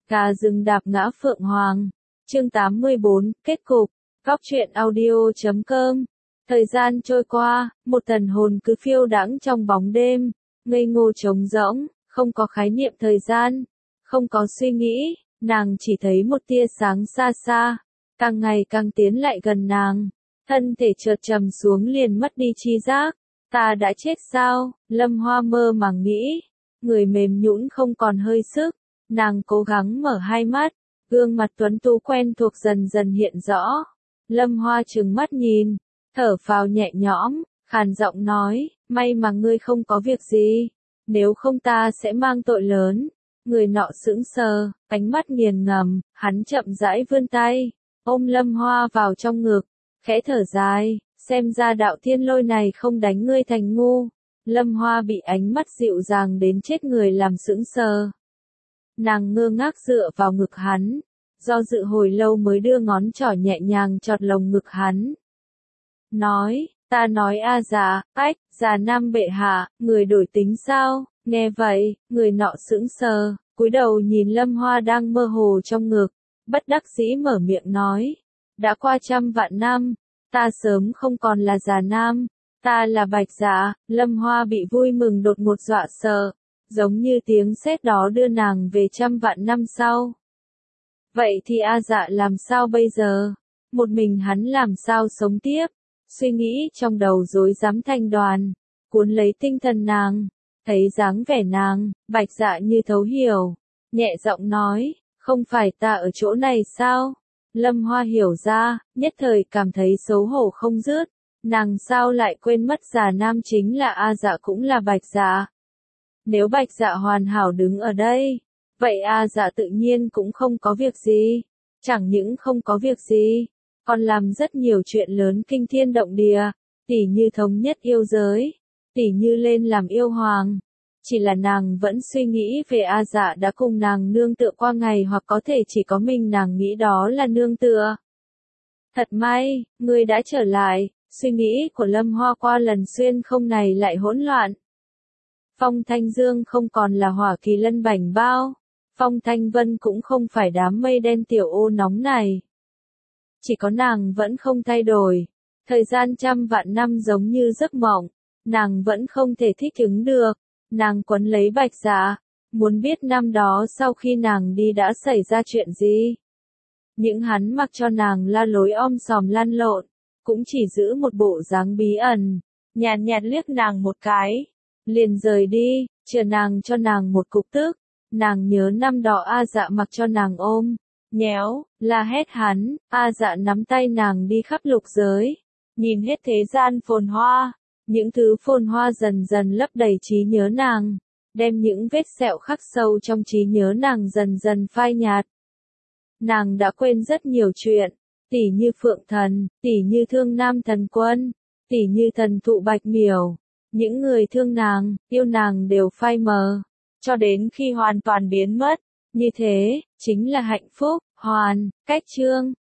Gà rừng đạp ngã phượng hoàng. Chương 84, kết cục. Góc truyện audio.com. Thời gian trôi qua, một thần hồn cứ phiêu đãng trong bóng đêm, ngây ngô trống rỗng, không có khái niệm thời gian, không có suy nghĩ, nàng chỉ thấy một tia sáng xa xa, càng ngày càng tiến lại gần nàng, thân thể chợt trầm xuống liền mất đi tri giác. Ta đã chết sao? Lâm Hoa mơ màng nghĩ, người mềm nhũn không còn hơi sức, nàng cố gắng mở hai mắt, gương mặt tuấn tú quen thuộc dần dần hiện rõ. Lâm Hoa trừng mắt nhìn, thở phào nhẹ nhõm, khàn giọng nói, may mà ngươi không có việc gì, nếu không ta sẽ mang tội lớn. Người nọ sững sờ, ánh mắt nghiền ngẫm, hắn chậm rãi vươn tay, ôm Lâm Hoa vào trong ngực, khẽ thở dài, xem ra đạo thiên lôi này không đánh ngươi thành ngu. Lâm Hoa bị ánh mắt dịu dàng đến chết người làm sững sờ. Nàng ngơ ngác dựa vào ngực hắn, do dự hồi lâu mới đưa ngón trỏ nhẹ nhàng chọt lồng ngực hắn. Nói, ta nói a già, già nam bệ hạ, người đổi tính sao? Nghe vậy, người nọ sững sờ, cúi đầu nhìn Lâm Hoa đang mơ hồ trong ngực, bất đắc dĩ mở miệng nói, đã qua 100 vạn năm, ta sớm không còn là già nam, ta là Bạch Dạ. Lâm Hoa bị vui mừng đột ngột dọa sợ, giống như tiếng sét đó đưa nàng về 100 vạn năm sau. Vậy thì A Dạ làm sao bây giờ? Một mình hắn làm sao sống tiếp? Suy nghĩ trong đầu rối rắm thành đoàn, cuốn lấy tinh thần nàng, thấy dáng vẻ nàng, Bạch Dạ như thấu hiểu, nhẹ giọng nói, không phải ta ở chỗ này sao? Lâm Hoa hiểu ra, nhất thời cảm thấy xấu hổ không dứt, nàng sao lại quên mất già nam chính là A Dạ cũng là Bạch Dạ. Nếu Bạch Dạ hoàn hảo đứng ở đây, vậy A Dạ tự nhiên cũng không có việc gì, chẳng những không có việc gì, còn làm rất nhiều chuyện lớn kinh thiên động địa, tỉ như thống nhất yêu giới, tỉ như lên làm yêu hoàng. Chỉ là nàng vẫn suy nghĩ về A Dạ đã cùng nàng nương tựa qua ngày hoặc có thể chỉ có mình nàng nghĩ đó là nương tựa. Thật may, ngươi đã trở lại, suy nghĩ của Lâm Hoa qua lần xuyên không này lại hỗn loạn. Phong Thanh Dương không còn là hỏa kỳ lân bảnh bao, Phong Thanh Vân cũng không phải đám mây đen tiểu ô nóng này. Chỉ có nàng vẫn không thay đổi, thời gian 100 vạn năm giống như giấc mộng, nàng vẫn không thể thích ứng được, nàng quấn lấy Bạch Dạ, muốn biết năm đó sau khi nàng đi đã xảy ra chuyện gì. Những hắn mặc cho nàng la lối om sòm lăn lộn, cũng chỉ giữ một bộ dáng bí ẩn, nhàn nhạt liếc nàng một cái, liền rời đi, chờ nàng cho nàng một cục tức. Nàng nhớ năm đó A Dạ mặc cho nàng ôm, nhéo, la hét hắn, A Dạ nắm tay nàng đi khắp lục giới, nhìn hết thế gian phồn hoa, những thứ phồn hoa dần dần lấp đầy trí nhớ nàng, đem những vết sẹo khắc sâu trong trí nhớ nàng dần dần phai nhạt. Nàng đã quên rất nhiều chuyện, tỉ như Phượng Thần, tỉ như Thương Nam Thần Quân, tỉ như thần thụ Bạch Miểu, những người thương nàng, yêu nàng đều phai mờ, cho đến khi hoàn toàn biến mất, như thế, chính là hạnh phúc. Hoàn, cách chương.